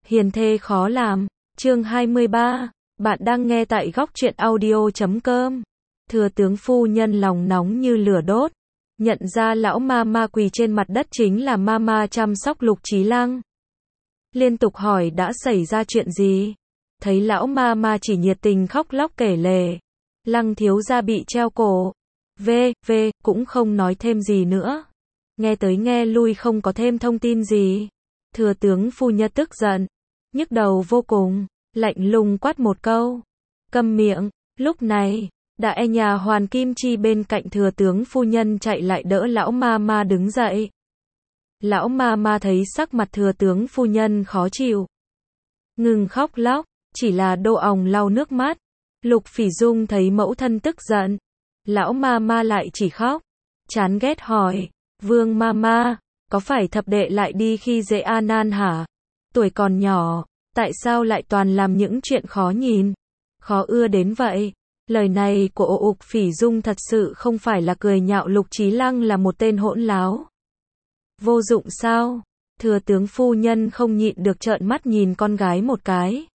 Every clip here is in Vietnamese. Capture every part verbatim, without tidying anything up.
Hiền thê khó làm, chương hai mươi ba, bạn đang nghe tại góc truyện audio chấm com. Thừa tướng phu nhân lòng nóng như lửa đốt, nhận ra lão ma ma quỳ trên mặt đất chính là ma ma chăm sóc Lục Chí Lăng. Liên tục hỏi đã xảy ra chuyện gì, thấy lão ma ma chỉ nhiệt tình khóc lóc kể lể. Lăng thiếu gia bị treo cổ, vê, vê, cũng không nói thêm gì nữa. Nghe tới nghe lui không có thêm thông tin gì. Thừa tướng phu nhân tức giận, nhức đầu vô cùng, lạnh lùng quát một câu. Câm miệng, lúc này, đại nhà hoàn Kim Chi bên cạnh thừa tướng phu nhân chạy lại đỡ lão ma ma đứng dậy. Lão ma ma thấy sắc mặt thừa tướng phu nhân khó chịu, ngừng khóc lóc, chỉ là đô òng lau nước mắt. Lục Phỉ Dung thấy mẫu thân tức giận, lão ma ma lại chỉ khóc, chán ghét hỏi, Vương ma ma, có phải thập đệ lại đi khi dễ A Nan hả? Tuổi còn nhỏ, tại sao lại toàn làm những chuyện khó nhìn, khó ưa đến vậy? Lời này của Lục Phỉ Dung thật sự không phải là cười nhạo Lục Chí Lăng là một tên hỗn láo. Vô dụng sao? Thừa tướng phu nhân không nhịn được trợn mắt nhìn con gái một cái.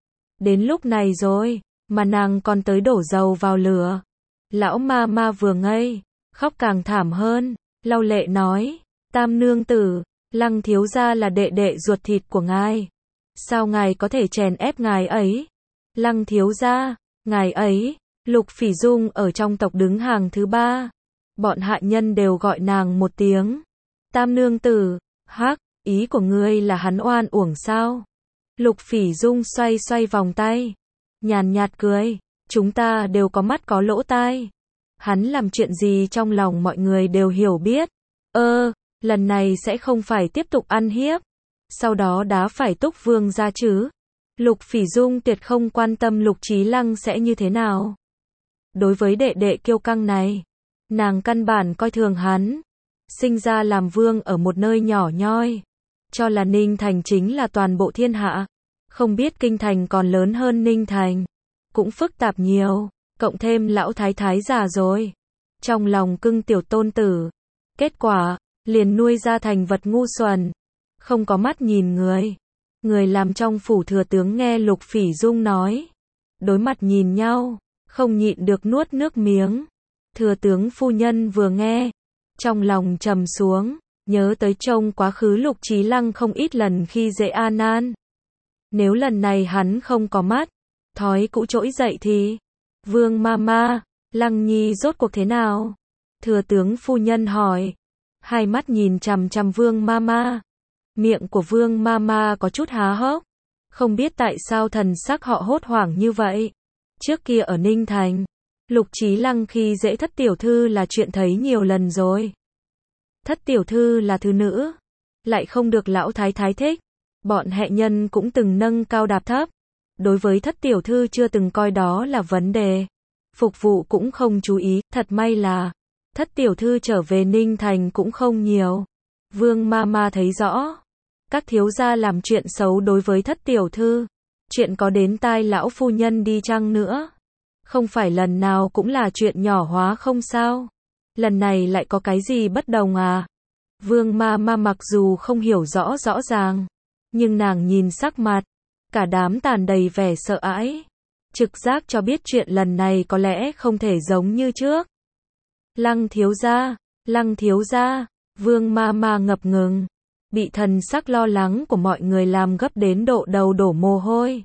Đến lúc này rồi, mà nàng còn tới đổ dầu vào lửa. Lão ma ma vừa ngây, khóc càng thảm hơn, lau lệ nói, Tam nương tử, Lăng thiếu gia là đệ đệ ruột thịt của ngài. Sao ngài có thể chèn ép ngài ấy? Lăng thiếu gia, ngài ấy, Lục Phỉ Dung ở trong tộc đứng hàng thứ ba. Bọn hạ nhân đều gọi nàng một tiếng Tam nương tử. Hắc, ý của ngươi là hắn oan uổng sao? Lục Phỉ Dung xoay xoay vòng tay, nhàn nhạt cười, chúng ta đều có mắt có lỗ tai. Hắn làm chuyện gì trong lòng mọi người đều hiểu biết. Ơ, lần này sẽ không phải tiếp tục ăn hiếp, sau đó đá phải Túc Vương ra chứ? Lục Phỉ Dung tuyệt không quan tâm Lục Chí Lăng sẽ như thế nào. Đối với đệ đệ kiêu căng này, nàng căn bản coi thường hắn. Sinh ra làm vương ở một nơi nhỏ nhoi, cho là Ninh Thành chính là toàn bộ thiên hạ. Không biết Kinh Thành còn lớn hơn Ninh Thành, cũng phức tạp nhiều, cộng thêm lão thái thái già rồi, trong lòng cưng tiểu tôn tử. Kết quả, liền nuôi ra thành vật ngu xuẩn, không có mắt nhìn người. Người làm trong phủ thừa tướng nghe Lục Phỉ Dung nói, đối mặt nhìn nhau, không nhịn được nuốt nước miếng. Thừa tướng phu nhân vừa nghe, trong lòng trầm xuống, nhớ tới trông quá khứ Lục Chí Lăng không ít lần khi dễ A Nan. Nếu lần này hắn không có mắt, thói cũ trỗi dậy thì, Vương ma ma, Lăng nhi rốt cuộc thế nào? Thừa tướng phu nhân hỏi, hai mắt nhìn chằm chằm Vương ma ma. Miệng của Vương ma ma có chút há hốc, không biết tại sao thần sắc họ hốt hoảng như vậy. Trước kia ở Ninh Thành, Lục Chí Lăng khi dễ thất tiểu thư là chuyện thấy nhiều lần rồi. Thất tiểu thư là thứ nữ, lại không được lão thái thái thích. Bọn hệ nhân cũng từng nâng cao đạp thấp. Đối với thất tiểu thư chưa từng coi đó là vấn đề. Phục vụ cũng không chú ý, thật may là thất tiểu thư trở về Ninh Thành cũng không nhiều. Vương ma ma thấy rõ, các thiếu gia làm chuyện xấu đối với thất tiểu thư, chuyện có đến tai lão phu nhân đi chăng nữa, không phải lần nào cũng là chuyện nhỏ hóa không sao. Lần này lại có cái gì bất đồng à? Vương ma ma mặc dù không hiểu rõ rõ ràng, nhưng nàng nhìn sắc mặt, cả đám tàn đầy vẻ sợ hãi, trực giác cho biết chuyện lần này có lẽ không thể giống như trước. Lăng thiếu gia, Lăng thiếu gia, Vương ma ma ngập ngừng, bị thần sắc lo lắng của mọi người làm gấp đến độ đầu đổ mồ hôi.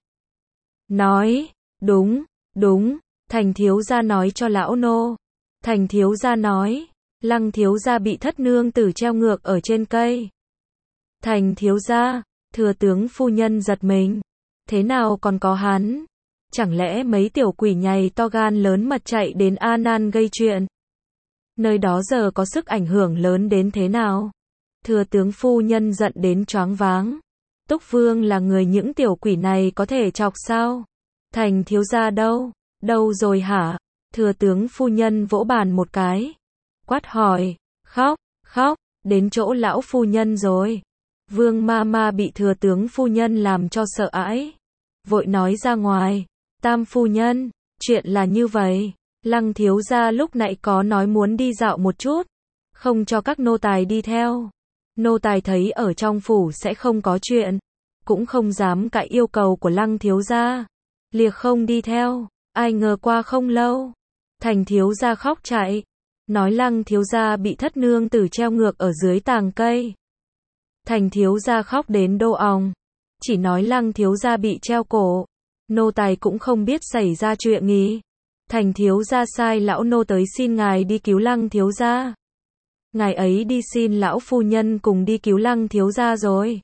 Nói, đúng, đúng, Thành thiếu gia nói cho lão nô. Thành thiếu gia nói, Lăng thiếu gia bị thất nương tử treo ngược ở trên cây. Thành thiếu gia, thừa tướng phu nhân giật mình. Thế nào còn có hắn? Chẳng lẽ mấy tiểu quỷ nhầy to gan lớn mật chạy đến A Nan gây chuyện? Nơi đó giờ có sức ảnh hưởng lớn đến thế nào? Thừa tướng phu nhân giận đến choáng váng. Túc Vương là người những tiểu quỷ này có thể chọc sao? Thành thiếu gia đâu? Đâu rồi hả? Thừa tướng phu nhân vỗ bàn một cái, quát hỏi, khóc, khóc, đến chỗ lão phu nhân rồi. Vương ma ma bị thừa tướng phu nhân làm cho sợ hãi, vội nói ra ngoài, Tam phu nhân, chuyện là như vậy, Lăng thiếu gia lúc nãy có nói muốn đi dạo một chút, không cho các nô tài đi theo. Nô tài thấy ở trong phủ sẽ không có chuyện, cũng không dám cãi yêu cầu của Lăng thiếu gia. Liệt không đi theo, ai ngờ qua không lâu, Thành thiếu gia khóc chạy, nói Lăng thiếu gia bị thất nương tử treo ngược ở dưới tàng cây. Thành thiếu gia khóc đến đô òng, chỉ nói Lăng thiếu gia bị treo cổ, nô tài cũng không biết xảy ra chuyện gì. Thành thiếu gia sai lão nô tới xin ngài đi cứu Lăng thiếu gia. Ngài ấy đi xin lão phu nhân cùng đi cứu Lăng thiếu gia rồi.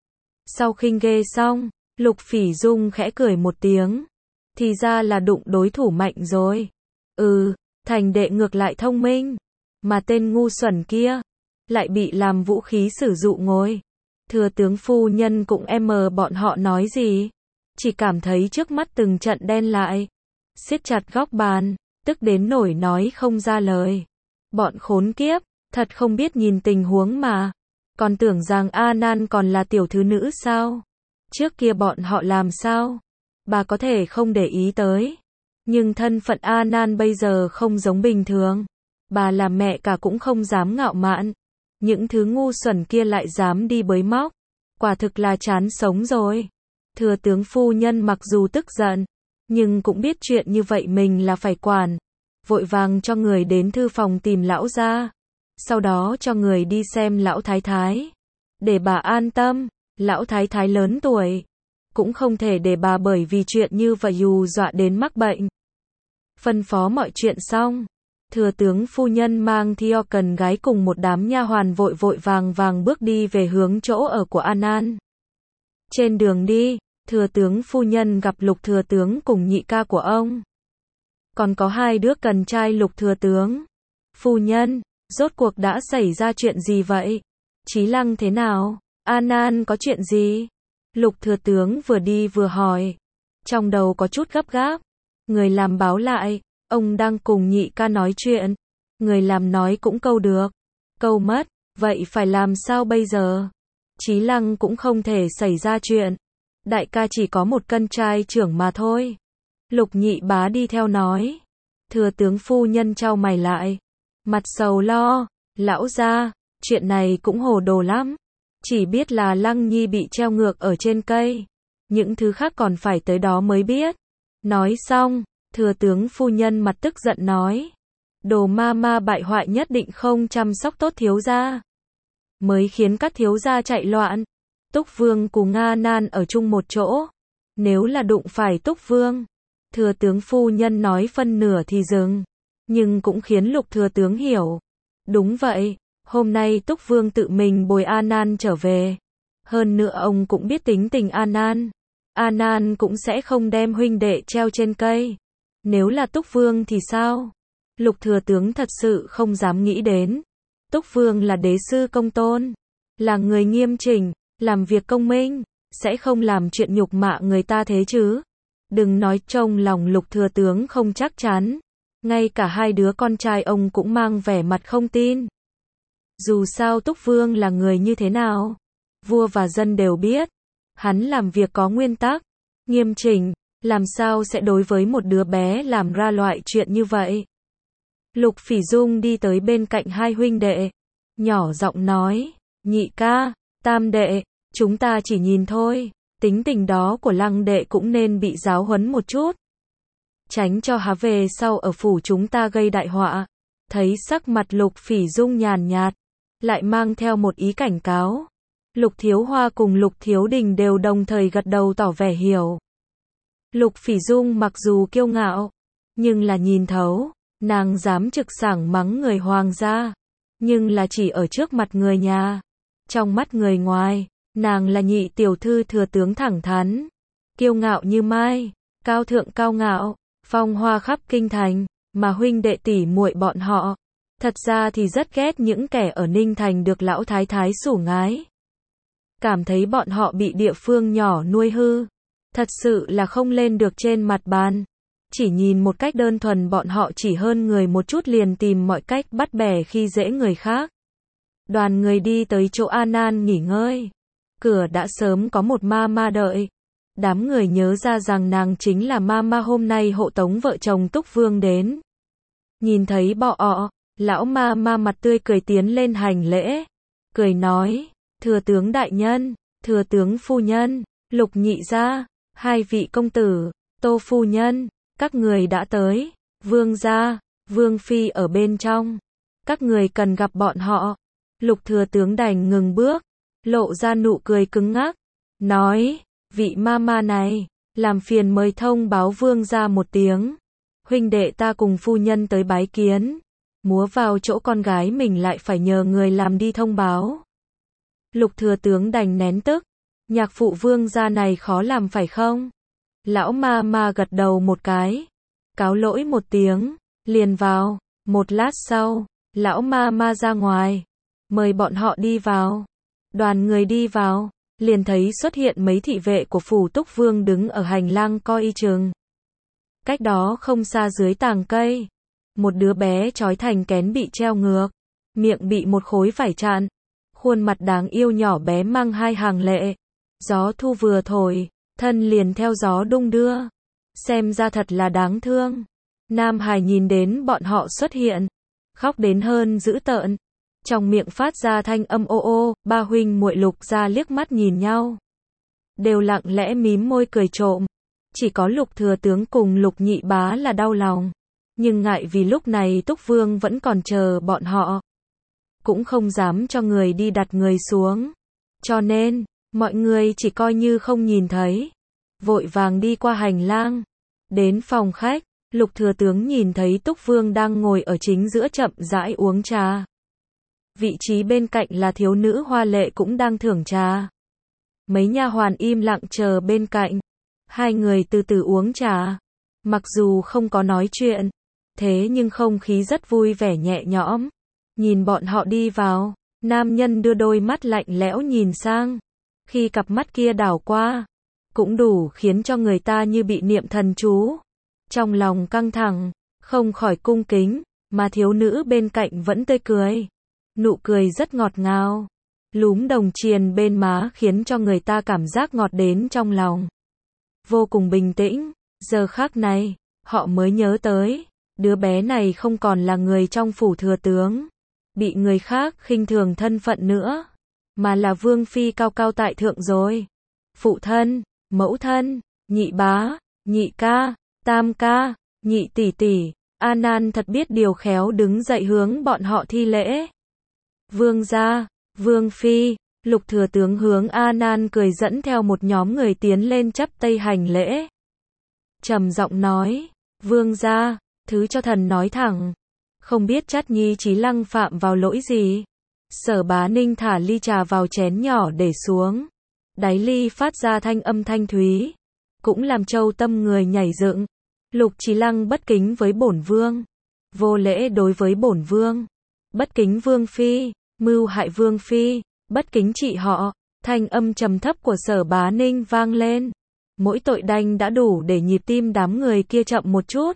Sau khinh ghê xong, Lục Phỉ Dung khẽ cười một tiếng. Thì ra là đụng đối thủ mạnh rồi. Ừ, Thành đệ ngược lại thông minh. Mà tên ngu xuẩn kia, lại bị làm vũ khí sử dụng ngồi. Thừa tướng phu nhân cũng em bọn họ nói gì. Chỉ cảm thấy trước mắt từng trận đen lại. Siết chặt góc bàn, tức đến nổi nói không ra lời. Bọn khốn kiếp, thật không biết nhìn tình huống mà. Còn tưởng rằng A Nan còn là tiểu thứ nữ sao? Trước kia bọn họ làm sao? Bà có thể không để ý tới. Nhưng thân phận A Nan bây giờ không giống bình thường. Bà là mẹ cả cũng không dám ngạo mạn. Những thứ ngu xuẩn kia lại dám đi bới móc. Quả thực là chán sống rồi. Thừa tướng phu nhân mặc dù tức giận, nhưng cũng biết chuyện như vậy mình là phải quản. Vội vàng cho người đến thư phòng tìm lão gia. Sau đó cho người đi xem lão thái thái. Để bà an tâm, lão thái thái lớn tuổi. Cũng không thể để bà bởi vì chuyện như vậy hù dọa đến mắc bệnh. Phân phó mọi chuyện xong, thừa tướng phu nhân mang theo cần gái cùng một đám nha hoàn vội vội vàng vàng bước đi về hướng chỗ ở của An An. Trên đường đi, thừa tướng phu nhân gặp Lục thừa tướng cùng nhị ca của ông. Còn có hai đứa cần trai Lục thừa tướng. Phu nhân, rốt cuộc đã xảy ra chuyện gì vậy? Chí Lăng thế nào? An An có chuyện gì? Lục thừa tướng vừa đi vừa hỏi. Trong đầu có chút gấp gáp. Người làm báo lại, ông đang cùng nhị ca nói chuyện. Người làm nói cũng câu được, câu mất, vậy phải làm sao bây giờ? Chí Lăng cũng không thể xảy ra chuyện. Đại ca chỉ có một cân trai trưởng mà thôi. Lục nhị bá đi theo nói. Thừa tướng phu nhân chau mày lại. Mặt sầu lo, lão gia, chuyện này cũng hồ đồ lắm. Chỉ biết là Lăng Nhi bị treo ngược ở trên cây. Những thứ khác còn phải tới đó mới biết. Nói xong, thừa tướng phu nhân mặt tức giận nói. Đồ ma ma bại hoại nhất định không chăm sóc tốt thiếu gia. Mới khiến các thiếu gia chạy loạn. Túc Vương cùng Nga Nan ở chung một chỗ. Nếu là đụng phải Túc Vương, thừa tướng phu nhân nói phân nửa thì dừng. Nhưng cũng khiến Lục thừa tướng hiểu. Đúng vậy, hôm nay Túc Vương tự mình bồi A Nan trở về. Hơn nữa ông cũng biết tính tình A Nan. A Nan cũng sẽ không đem huynh đệ treo trên cây. Nếu là Túc Vương thì sao? Lục thừa tướng thật sự không dám nghĩ đến. Túc Vương là đế sư công tôn, là người nghiêm chỉnh, làm việc công minh, sẽ không làm chuyện nhục mạ người ta thế chứ. Đừng nói trong lòng Lục thừa tướng không chắc chắn. Ngay cả hai đứa con trai ông cũng mang vẻ mặt không tin. Dù sao Túc Vương là người như thế nào, vua và dân đều biết. Hắn làm việc có nguyên tắc, nghiêm chỉnh, làm sao sẽ đối với một đứa bé làm ra loại chuyện như vậy. Lục Phỉ Dung đi tới bên cạnh hai huynh đệ, nhỏ giọng nói, nhị ca, tam đệ, chúng ta chỉ nhìn thôi, tính tình đó của Lăng đệ cũng nên bị giáo huấn một chút. Tránh cho há về sau ở phủ chúng ta gây đại họa. Thấy sắc mặt Lục Phỉ Dung nhàn nhạt, lại mang theo một ý cảnh cáo. Lục Thiếu Hoa cùng Lục Thiếu Đình đều đồng thời gật đầu tỏ vẻ hiểu. Lục Phỉ Dung mặc dù kiêu ngạo, nhưng là nhìn thấu, nàng dám trực sảng mắng người hoàng gia, nhưng là chỉ ở trước mặt người nhà. Trong mắt người ngoài, nàng là nhị tiểu thư thừa tướng thẳng thắn, kiêu ngạo như mai, cao thượng cao ngạo, phong hoa khắp kinh thành, mà huynh đệ tỷ muội bọn họ, thật ra thì rất ghét những kẻ ở Ninh Thành được lão thái thái sủng ngái. Cảm thấy bọn họ bị địa phương nhỏ nuôi hư, thật sự là không lên được trên mặt bàn. Chỉ nhìn một cách đơn thuần bọn họ chỉ hơn người một chút liền tìm mọi cách bắt bẻ khi dễ người khác. Đoàn người đi tới chỗ An An nghỉ ngơi. Cửa đã sớm có một ma ma đợi. Đám người nhớ ra rằng nàng chính là ma ma hôm nay hộ tống vợ chồng Túc Vương đến. Nhìn thấy bọ ọ, lão ma ma mặt tươi cười tiến lên hành lễ. Cười nói, thừa tướng đại nhân, thừa tướng phu nhân, Lục nhị gia, hai vị công tử, Tô phu nhân, các người đã tới. Vương gia, Vương phi ở bên trong. Các người cần gặp bọn họ. Lục thừa tướng đành ngừng bước, lộ ra nụ cười cứng ngắc, nói, vị mama này, làm phiền mời thông báo vương gia một tiếng. Huynh đệ ta cùng phu nhân tới bái kiến. Múa vào chỗ con gái mình lại phải nhờ người làm đi thông báo. Lục thừa tướng đành nén tức, nhạc phụ vương gia này khó làm phải không? Lão ma ma gật đầu một cái, cáo lỗi một tiếng, liền vào. Một lát sau, lão ma ma ra ngoài, mời bọn họ đi vào. Đoàn người đi vào, liền thấy xuất hiện mấy thị vệ của phủ Túc Vương đứng ở hành lang coi y chừng. Cách đó không xa dưới tàng cây, một đứa bé trói thành kén bị treo ngược, miệng bị một khối vải chặn, khuôn mặt đáng yêu nhỏ bé mang hai hàng lệ. Gió thu vừa thổi, thân liền theo gió đung đưa, xem ra thật là đáng thương. Nam Hải nhìn đến bọn họ xuất hiện, khóc đến hơn dữ tợn, trong miệng phát ra thanh âm ô ô. Ba huynh muội Lục gia liếc mắt nhìn nhau, đều lặng lẽ mím môi cười trộm. Chỉ có Lục thừa tướng cùng Lục nhị bá là đau lòng, nhưng ngại vì lúc này Túc Vương vẫn còn chờ bọn họ, cũng không dám cho người đi đặt người xuống, cho nên mọi người chỉ coi như không nhìn thấy, vội vàng đi qua hành lang, đến phòng khách. Lục thừa tướng nhìn thấy Túc Vương đang ngồi ở chính giữa chậm rãi uống trà. Vị trí bên cạnh là thiếu nữ hoa lệ cũng đang thưởng trà. Mấy nha hoàn im lặng chờ bên cạnh. Hai người từ từ uống trà. Mặc dù không có nói chuyện, thế nhưng không khí rất vui vẻ nhẹ nhõm. Nhìn bọn họ đi vào, nam nhân đưa đôi mắt lạnh lẽo nhìn sang. Khi cặp mắt kia đảo qua, cũng đủ khiến cho người ta như bị niệm thần chú. Trong lòng căng thẳng, không khỏi cung kính, mà thiếu nữ bên cạnh vẫn tươi cười. Nụ cười rất ngọt ngào, lúm đồng tiền bên má khiến cho người ta cảm giác ngọt đến trong lòng. Vô cùng bình tĩnh, giờ khắc này, họ mới nhớ tới, đứa bé này không còn là người trong phủ thừa tướng, bị người khác khinh thường thân phận nữa, mà là vương phi cao cao tại thượng rồi. Phụ thân, mẫu thân, nhị bá, nhị ca, tam ca, nhị tỷ tỷ, A Nan thật biết điều khéo đứng dậy hướng bọn họ thi lễ. Vương gia, vương phi, Lục thừa tướng hướng A Nan cười dẫn theo một nhóm người tiến lên chắp tay hành lễ. Trầm giọng nói, vương gia, thứ cho thần nói thẳng, không biết Trát Nhi Chí Lăng phạm vào lỗi gì. Sở Bá Ninh thả ly trà vào chén nhỏ để xuống, đáy ly phát ra thanh âm thanh thúy, cũng làm Châu tâm người nhảy dựng. Lục Chí Lăng bất kính với bổn vương, vô lễ đối với bổn vương, bất kính vương phi, mưu hại vương phi, bất kính trị họ. Thanh âm trầm thấp của Sở Bá Ninh vang lên, mỗi tội đành đã đủ để nhịp tim đám người kia chậm một chút.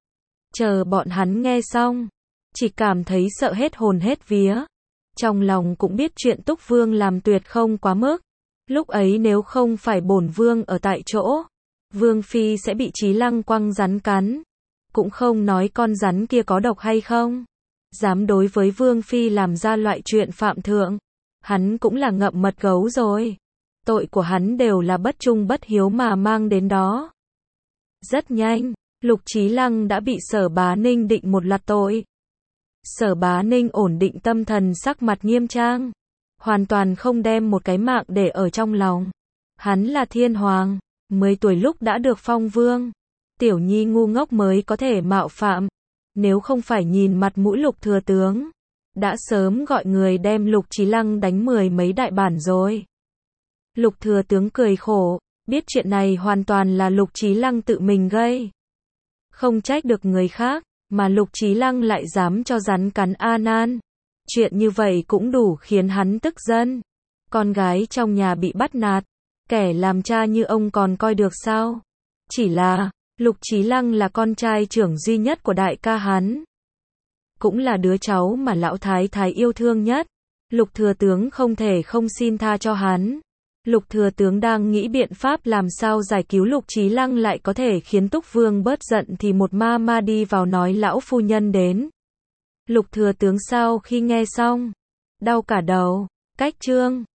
Chờ bọn hắn nghe xong, chỉ cảm thấy sợ hết hồn hết vía, trong lòng cũng biết chuyện Túc Vương làm tuyệt không quá mức. Lúc ấy nếu không phải bổn vương ở tại chỗ, vương phi sẽ bị Chí Lăng quăng rắn cắn, cũng không nói con rắn kia có độc hay không, dám đối với vương phi làm ra loại chuyện phạm thượng, hắn cũng là ngậm mật gấu rồi. Tội của hắn đều là bất trung bất hiếu mà mang đến đó. Rất nhanh, Lục Chí Lăng đã bị Sở Bá Ninh định một loạt tội. Sở Bá Ninh ổn định tâm thần, sắc mặt nghiêm trang, hoàn toàn không đem một cái mạng để ở trong lòng. Hắn là thiên hoàng, mười tuổi lúc đã được phong vương, tiểu nhi ngu ngốc mới có thể mạo phạm, nếu không phải nhìn mặt mũi Lục thừa tướng, đã sớm gọi người đem Lục Chí Lăng đánh mười mấy đại bản rồi. Lục thừa tướng cười khổ, biết chuyện này hoàn toàn là Lục Chí Lăng tự mình gây, không trách được người khác, mà Lục Chí Lăng lại dám cho rắn cắn A Nan. Chuyện như vậy cũng đủ khiến hắn tức giận. Con gái trong nhà bị bắt nạt, kẻ làm cha như ông còn coi được sao? Chỉ là, Lục Chí Lăng là con trai trưởng duy nhất của đại ca hắn, cũng là đứa cháu mà lão thái thái yêu thương nhất. Lục thừa tướng không thể không xin tha cho hắn. Lục thừa tướng đang nghĩ biện pháp làm sao giải cứu Lục Chí Lăng lại có thể khiến Túc Vương bớt giận thì một ma ma đi vào nói lão phu nhân đến. Lục thừa tướng sau khi nghe xong, đau cả đầu. Cách chương